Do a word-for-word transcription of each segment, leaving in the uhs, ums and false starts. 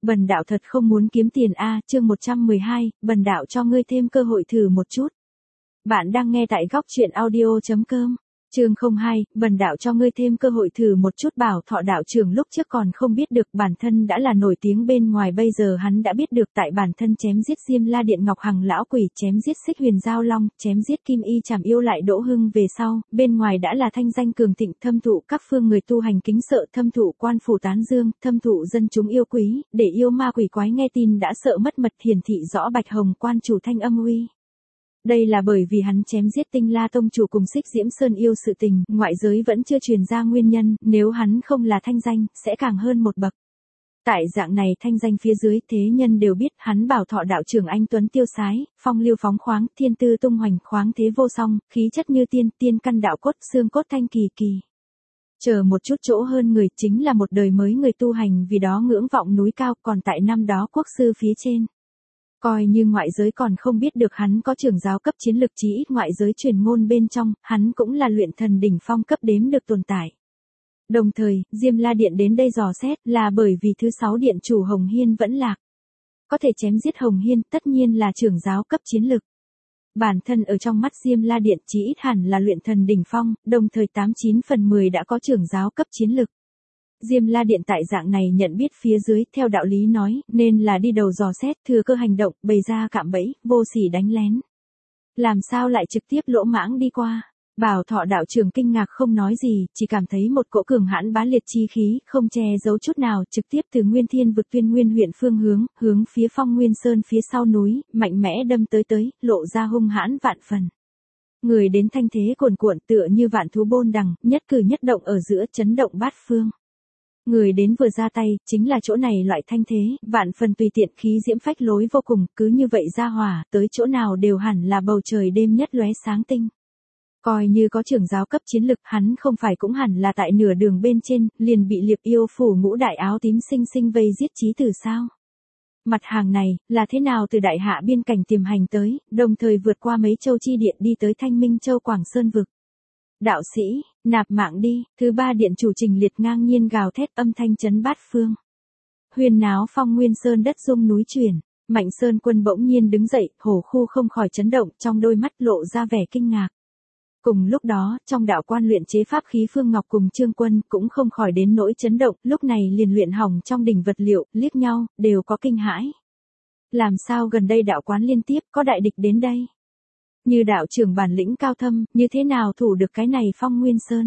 Bần đạo thật không muốn kiếm tiền a, chương một trăm mười hai, bần đạo cho ngươi thêm cơ hội thử một chút. Bạn đang nghe tại góc truyện audio chấm com. Chương không hai, bần đạo cho ngươi thêm cơ hội thử một chút. Bảo Thọ đạo trưởng lúc trước còn không biết được bản thân đã là nổi tiếng bên ngoài, bây giờ hắn đã biết được tại bản thân chém giết Diêm La Điện Ngọc Hằng lão quỷ, chém giết Xích Huyền Giao Long, chém giết Kim Y Trảm Yêu lại Đỗ Hưng về sau, bên ngoài đã là thanh danh cường thịnh, thâm thụ các phương người tu hành kính sợ, thâm thụ quan phủ tán dương, thâm thụ dân chúng yêu quý, để yêu ma quỷ quái nghe tin đã sợ mất mật, hiển thị rõ Bạch Hồng quan chủ thanh âm uy. Đây là bởi vì hắn chém giết Tinh La tông chủ cùng Xích Diễm Sơn yêu sự tình, ngoại giới vẫn chưa truyền ra nguyên nhân, nếu hắn không là thanh danh, sẽ càng hơn một bậc. Tại dạng này thanh danh phía dưới, thế nhân đều biết hắn Bảo Thọ đạo trưởng anh tuấn tiêu sái, phong lưu phóng khoáng, thiên tư tung hoành, khoáng thế vô song, khí chất như tiên, tiên căn đạo cốt, xương cốt thanh kỳ kỳ. Chờ một chút chỗ hơn người, chính là một đời mới người tu hành vì đó ngưỡng vọng núi cao, còn tại năm đó quốc sư phía trên. Coi như ngoại giới còn không biết được hắn có trưởng giáo cấp chiến lực, chí ít ngoại giới truyền ngôn bên trong, hắn cũng là luyện thần đỉnh phong cấp đếm được tồn tại. Đồng thời, Diêm La Điện đến đây dò xét là bởi vì thứ sáu điện chủ Hồng Hiên vẫn lạc. Có thể chém giết Hồng Hiên tất nhiên là trưởng giáo cấp chiến lực. Bản thân ở trong mắt Diêm La Điện chí ít hẳn là luyện thần đỉnh phong, đồng thời tám chín phần mười đã có trưởng giáo cấp chiến lực. Diêm La Điện tại dạng này nhận biết phía dưới, theo đạo lý nói, nên là đi đầu dò xét, thừa cơ hành động, bày ra cạm bẫy, vô sỉ đánh lén. Làm sao lại trực tiếp lỗ mãng đi qua? Bảo Thọ đạo trưởng kinh ngạc không nói gì, chỉ cảm thấy một cỗ cường hãn bá liệt chi khí, không che giấu chút nào, trực tiếp từ Nguyên Thiên vực Tuyên Nguyên huyện phương hướng, hướng phía Phong Nguyên Sơn phía sau núi, mạnh mẽ đâm tới tới, lộ ra hung hãn vạn phần. Người đến thanh thế cuồn cuộn tựa như vạn thú bôn đằng, nhất cử nhất động ở giữa chấn động bát phương. Người đến vừa ra tay, chính là chỗ này loại thanh thế, vạn phần tùy tiện, khí diễm phách lối vô cùng, cứ như vậy ra hỏa, tới chỗ nào đều hẳn là bầu trời đêm nhất lóe sáng tinh. Coi như có trưởng giáo cấp chiến lực, hắn không phải cũng hẳn là tại nửa đường bên trên, liền bị Liệp Yêu phủ ngũ đại áo tím sinh sinh vây giết chí tử sao? Mặt hàng này, là thế nào từ đại hạ biên cảnh tiềm hành tới, đồng thời vượt qua mấy châu chi điện đi tới Thanh Minh Châu Quảng Sơn vực. Đạo sĩ, nạp mạng đi, thứ ba điện chủ Trình Liệt ngang nhiên gào thét, âm thanh chấn bát phương. Huyên náo Phong Nguyên Sơn đất rung núi chuyển, Mạnh Sơn Quân bỗng nhiên đứng dậy, hổ khu không khỏi chấn động, trong đôi mắt lộ ra vẻ kinh ngạc. Cùng lúc đó, trong đạo quan luyện chế pháp khí Phương Ngọc cùng Trương Quân cũng không khỏi đến nỗi chấn động, lúc này liền luyện hỏng trong đỉnh vật liệu, liếc nhau, đều có kinh hãi. Làm sao gần đây đạo quán liên tiếp có đại địch đến đây? Như đạo trưởng bản lĩnh cao thâm, như thế nào thủ được cái này Phong Nguyên Sơn?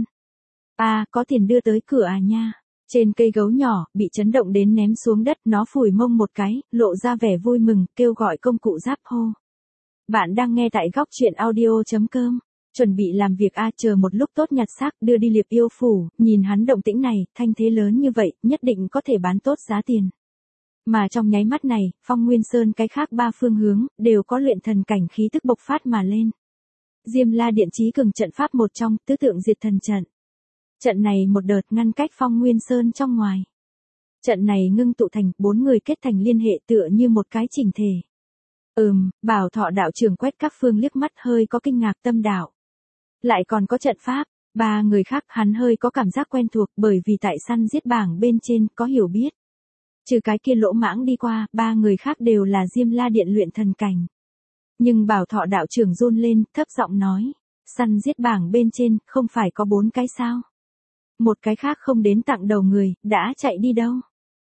À, có tiền đưa tới cửa à nha. Trên cây gấu nhỏ, bị chấn động đến ném xuống đất, nó phủi mông một cái, lộ ra vẻ vui mừng, kêu gọi công cụ giáp hô. Bạn đang nghe tại góc truyện audio chấm com. Chuẩn bị làm việc a, chờ một lúc tốt nhặt xác, đưa đi Liệp Yêu phủ, nhìn hắn động tĩnh này, thanh thế lớn như vậy, nhất định có thể bán tốt giá tiền. Mà trong nháy mắt này, Phong Nguyên Sơn cái khác ba phương hướng, đều có luyện thần cảnh khí tức bộc phát mà lên. Diêm La Điện chí cường trận pháp một trong, tứ tượng diệt thần trận. Trận này một đợt ngăn cách Phong Nguyên Sơn trong ngoài. Trận này ngưng tụ thành, bốn người kết thành liên hệ tựa như một cái chỉnh thể. Ừm, Bảo Thọ đạo trưởng quét các phương liếc mắt hơi có kinh ngạc tâm đạo. Lại còn có trận pháp, ba người khác hắn hơi có cảm giác quen thuộc bởi vì tại săn giết bảng bên trên có hiểu biết. Trừ cái kia lỗ mãng đi qua, ba người khác đều là Diêm La Điện luyện thần cảnh. Nhưng Bảo Thọ đạo trưởng run lên, thấp giọng nói, săn giết bảng bên trên, không phải có bốn cái sao? Một cái khác không đến tặng đầu người, đã chạy đi đâu?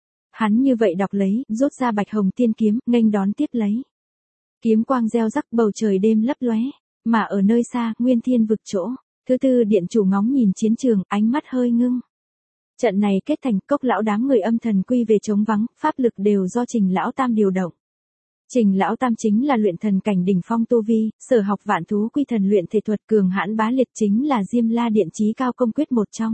Hắn như vậy đọc lấy, rút ra Bạch Hồng tiên kiếm, nghênh đón tiếp lấy. Kiếm quang reo rắc, bầu trời đêm lấp lóe, mà ở nơi xa, Nguyên Thiên vực chỗ, thứ tư điện chủ ngóng nhìn chiến trường, ánh mắt hơi ngưng. Trận này kết thành, Cốc lão đám người âm thần quy về chống vắng, pháp lực đều do Trình lão tam điều động. Trình lão tam chính là luyện thần cảnh đỉnh phong tu vi, sở học vạn thú quy thần luyện thể thuật, cường hãn bá liệt, chính là Diêm La Điện chí cao công quyết một trong.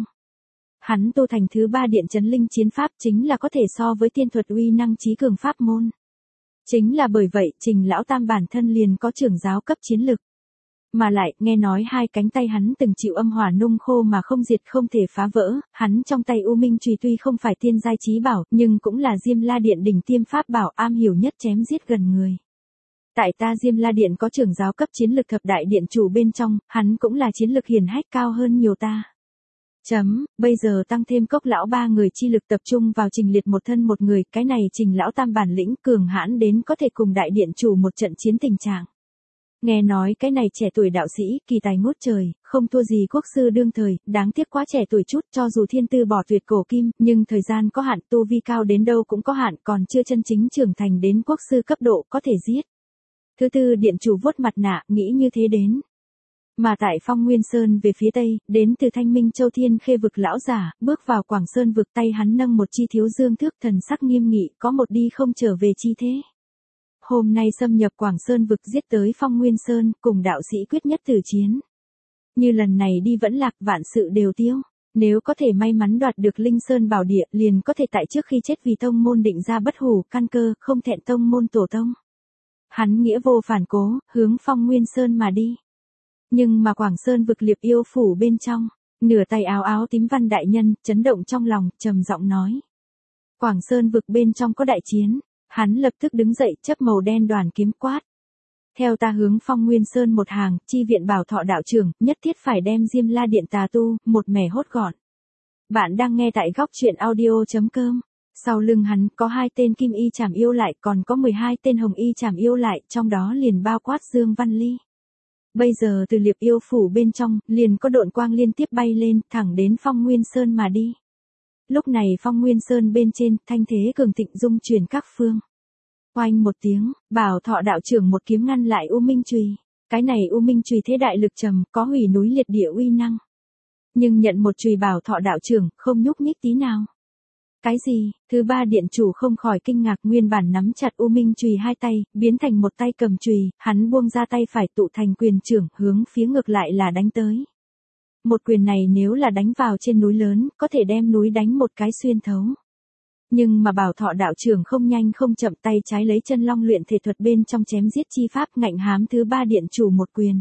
Hắn tu thành thứ ba điện chấn linh chiến pháp, chính là có thể so với tiên thuật uy năng chí cường pháp môn. Chính là bởi vậy, Trình lão tam bản thân liền có trưởng giáo cấp chiến lực. Mà lại, nghe nói hai cánh tay hắn từng chịu âm hỏa nung khô mà không diệt, không thể phá vỡ, hắn trong tay U Minh chùy tuy không phải tiên giai chí bảo, nhưng cũng là Diêm La Điện đỉnh tiêm pháp bảo, am hiểu nhất chém giết gần người. Tại ta Diêm La Điện có trưởng giáo cấp chiến lực thập đại điện chủ bên trong, hắn cũng là chiến lực hiển hách cao hơn nhiều ta. Chấm, bây giờ tăng thêm cốc lão ba người chi lực tập trung vào Trình Liệt một thân một người, cái này Trình lão tam bản lĩnh cường hãn đến có thể cùng đại điện chủ một trận chiến tình trạng. Nghe nói cái này trẻ tuổi đạo sĩ, kỳ tài ngút trời, không thua gì quốc sư đương thời, đáng tiếc quá trẻ tuổi chút, cho dù thiên tư bỏ tuyệt cổ kim, nhưng thời gian có hạn, tu vi cao đến đâu cũng có hạn, còn chưa chân chính trưởng thành đến quốc sư cấp độ, có thể giết. Thứ tư điện chủ vuốt mặt nạ, nghĩ như thế đến. Mà tại Phong Nguyên Sơn về phía tây, đến từ Thanh Minh Châu Thiên Khê vực lão giả, bước vào Quảng Sơn vực, tay hắn nâng một chi thiếu dương thước, thần sắc nghiêm nghị, có một đi không trở về chi thế. Hôm nay xâm nhập Quảng Sơn vực, giết tới Phong Nguyên Sơn, cùng đạo sĩ quyết nhất tử chiến. Như lần này đi vẫn lạc, vạn sự đều tiêu. Nếu có thể may mắn đoạt được Linh Sơn bảo địa, liền có thể tại trước khi chết vì tông môn định ra bất hủ căn cơ, không thẹn tông môn tổ tông. Hắn nghĩa vô phản cố, hướng Phong Nguyên Sơn mà đi. Nhưng mà Quảng Sơn vực Liệp Yêu phủ bên trong, nửa tay áo áo tím văn đại nhân, chấn động trong lòng, trầm giọng nói. Quảng Sơn vực bên trong có đại chiến, hắn lập tức đứng dậy, chấp màu đen đoàn kiếm quát. Theo ta hướng Phong Nguyên Sơn một hàng, chi viện Bảo Thọ đạo trưởng, nhất thiết phải đem Diêm La Điện tà tu, một mẻ hốt gọn. Bạn đang nghe tại góc truyện audio chấm com. Sau lưng hắn có hai tên kim y chảm yêu lại, còn có mười hai tên hồng y chảm yêu lại, trong đó liền bao quát Dương Văn Ly. Bây giờ từ Liệp Yêu phủ bên trong, liền có độn quang liên tiếp bay lên, thẳng đến Phong Nguyên Sơn mà đi. Lúc này Phong Nguyên Sơn bên trên, thanh thế cường thịnh dung truyền các phương. Oanh một tiếng, Bảo Thọ đạo trưởng một kiếm ngăn lại U Minh Chùy. Cái này U Minh Chùy thế đại lực trầm, có hủy núi liệt địa uy năng. Nhưng nhận một chùy Bảo Thọ đạo trưởng, không nhúc nhích tí nào. Cái gì? Thứ ba điện chủ không khỏi kinh ngạc, nguyên bản nắm chặt U Minh Chùy hai tay, biến thành một tay cầm chùy, hắn buông ra tay phải tụ thành quyền trưởng, hướng phía ngược lại là đánh tới. Một quyền này nếu là đánh vào trên núi lớn, có thể đem núi đánh một cái xuyên thấu. Nhưng mà Bảo Thọ đạo trưởng không nhanh không chậm, tay trái lấy chân long luyện thể thuật bên trong chém giết chi pháp, ngạnh hám thứ ba điện chủ một quyền.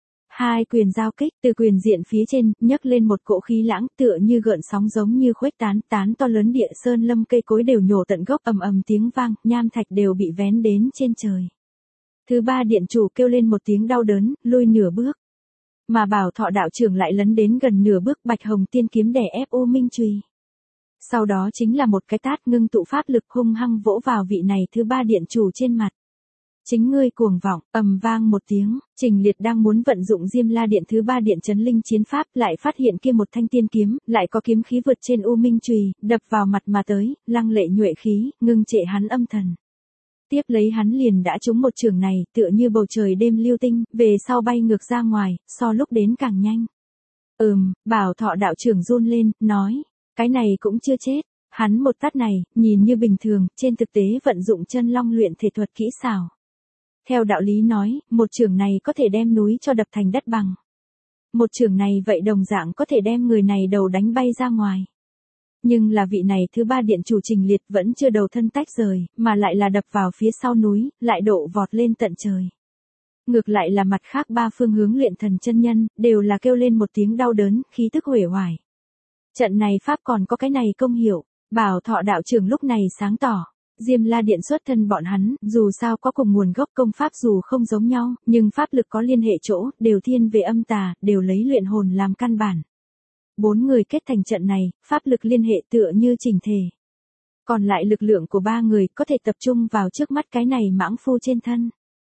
Hai quyền giao kích, từ quyền diện phía trên, nhấc lên một cỗ khí lãng, tựa như gợn sóng giống như khuếch tán, tán to lớn địa sơn lâm cây cối đều nhổ tận gốc, ầm ầm tiếng vang, nham thạch đều bị vén đến trên trời. Thứ ba điện chủ kêu lên một tiếng đau đớn, lui nửa bước. Mà Bảo Thọ đạo trưởng lại lấn đến gần nửa bước, Bạch Hồng tiên kiếm đè ép U Minh Chùy. Sau đó chính là một cái tát, ngưng tụ pháp lực hung hăng vỗ vào vị này thứ ba điện chủ trên mặt. Chính ngươi cuồng vọng, ầm vang một tiếng, Trình Liệt đang muốn vận dụng Diêm La Điện thứ ba điện chấn linh chiến pháp, lại phát hiện kia một thanh tiên kiếm, lại có kiếm khí vượt trên U Minh Chùy, đập vào mặt mà tới, lăng lệ nhuệ khí, ngưng trệ hắn âm thần. Tiếp lấy hắn liền đã trúng một trường này, tựa như bầu trời đêm lưu tinh, về sau bay ngược ra ngoài, so lúc đến càng nhanh. Ừm, Bảo Thọ đạo trưởng run lên, nói, cái này cũng chưa chết. Hắn một tát này, nhìn như bình thường, trên thực tế vận dụng chân long luyện thể thuật kỹ xảo. Theo đạo lý nói, một trường này có thể đem núi cho đập thành đất bằng. Một trường này vậy đồng dạng có thể đem người này đầu đánh bay ra ngoài. Nhưng là vị này thứ ba điện chủ Trình Liệt vẫn chưa đầu thân tách rời, mà lại là đập vào phía sau núi, lại độ vọt lên tận trời. Ngược lại là mặt khác ba phương hướng luyện thần chân nhân, đều là kêu lên một tiếng đau đớn, khí tức uể oải. Trận này pháp còn có cái này công hiệu, Bảo Thọ đạo trưởng lúc này sáng tỏ. Diêm La Điện xuất thân bọn hắn, dù sao có cùng nguồn gốc công pháp dù không giống nhau, nhưng pháp lực có liên hệ chỗ, đều thiên về âm tà, đều lấy luyện hồn làm căn bản. Bốn người kết thành trận này, pháp lực liên hệ tựa như chỉnh thể. Còn lại lực lượng của ba người có thể tập trung vào trước mắt cái này mãng phu trên thân.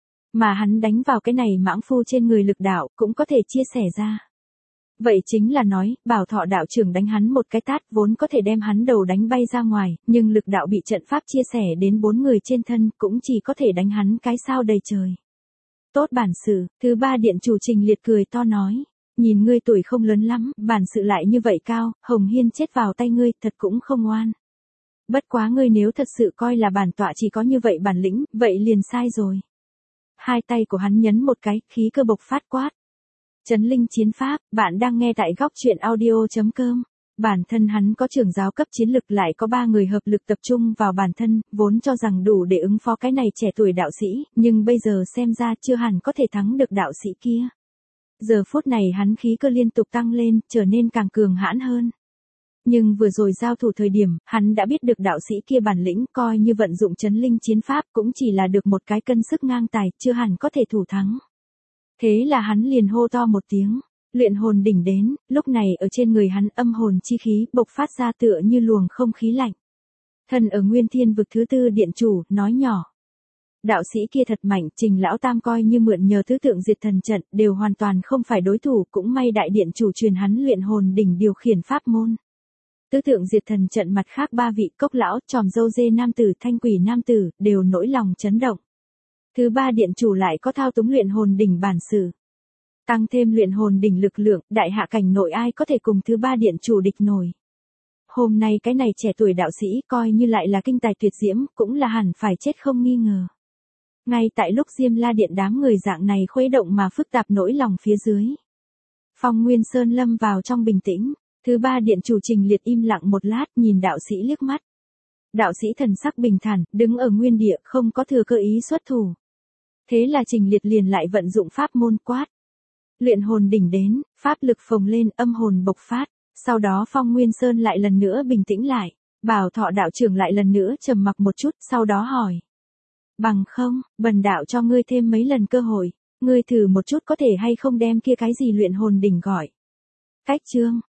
Mà hắn đánh vào cái này mãng phu trên người lực đạo cũng có thể chia sẻ ra. Vậy chính là nói, Bảo Thọ đạo trưởng đánh hắn một cái tát vốn có thể đem hắn đầu đánh bay ra ngoài, nhưng lực đạo bị trận pháp chia sẻ đến bốn người trên thân cũng chỉ có thể đánh hắn cái sao đầy trời. Tốt bản sự, thứ ba điện chủ Trình Liệt cười to nói, nhìn ngươi tuổi không lớn lắm, bản sự lại như vậy cao, Hồng Hiên chết vào tay ngươi, thật cũng không oan. Bất quá ngươi nếu thật sự coi là bản tọa chỉ có như vậy bản lĩnh, vậy liền sai rồi. Hai tay của hắn nhấn một cái, khí cơ bộc phát quát. Chấn linh chiến pháp, bạn đang nghe tại góc truyện audio chấm com. Bản thân hắn có trưởng giáo cấp chiến lực, lại có ba người hợp lực tập trung vào bản thân, vốn cho rằng đủ để ứng phó cái này trẻ tuổi đạo sĩ, nhưng bây giờ xem ra chưa hẳn có thể thắng được đạo sĩ kia. Giờ phút này hắn khí cơ liên tục tăng lên, trở nên càng cường hãn hơn. Nhưng vừa rồi giao thủ thời điểm, hắn đã biết được đạo sĩ kia bản lĩnh, coi như vận dụng chấn linh chiến pháp cũng chỉ là được một cái cân sức ngang tài, chưa hẳn có thể thủ thắng. Thế là hắn liền hô to một tiếng, Luyện hồn đỉnh đến, lúc này ở trên người hắn âm hồn chi khí bộc phát ra tựa như luồng không khí lạnh. Thần ở Nguyên Thiên vực thứ tư điện chủ, nói nhỏ. Đạo sĩ kia thật mạnh, Trình lão tam coi như mượn nhờ tứ tượng diệt thần trận, đều hoàn toàn không phải đối thủ, cũng may đại điện chủ truyền hắn luyện hồn đỉnh điều khiển pháp môn. Tứ tượng diệt thần trận mặt khác ba vị cốc lão, tròm dâu dê nam tử, thanh quỷ nam tử, đều nỗi lòng chấn động. Thứ ba điện chủ lại có thao túng luyện hồn đỉnh bản sự. Tăng thêm luyện hồn đỉnh lực lượng, đại hạ cảnh nội ai có thể cùng thứ ba điện chủ địch nổi. Hôm nay cái này trẻ tuổi đạo sĩ coi như lại là kinh tài tuyệt diễm, cũng là hẳn phải chết không nghi ngờ. Ngay tại lúc Diêm La Điện đám người dạng này khuấy động mà phức tạp nỗi lòng phía dưới. Phong Nguyên Sơn lâm vào trong bình tĩnh, thứ ba điện chủ Trình Liệt im lặng một lát nhìn đạo sĩ liếc mắt. Đạo sĩ thần sắc bình thản, đứng ở nguyên địa không có thừa cơ ý xuất thủ. Thế là Trình Liệt liền lại vận dụng pháp môn quát. Luyện hồn đỉnh đến, pháp lực phồng lên, âm hồn bộc phát, sau đó Phong Nguyên Sơn lại lần nữa bình tĩnh lại, Bảo Thọ đạo trưởng lại lần nữa trầm mặc một chút, sau đó hỏi. Bằng không, bần đạo cho ngươi thêm mấy lần cơ hội, ngươi thử một chút có thể hay không đem kia cái gì luyện hồn đỉnh gọi. Cách chương,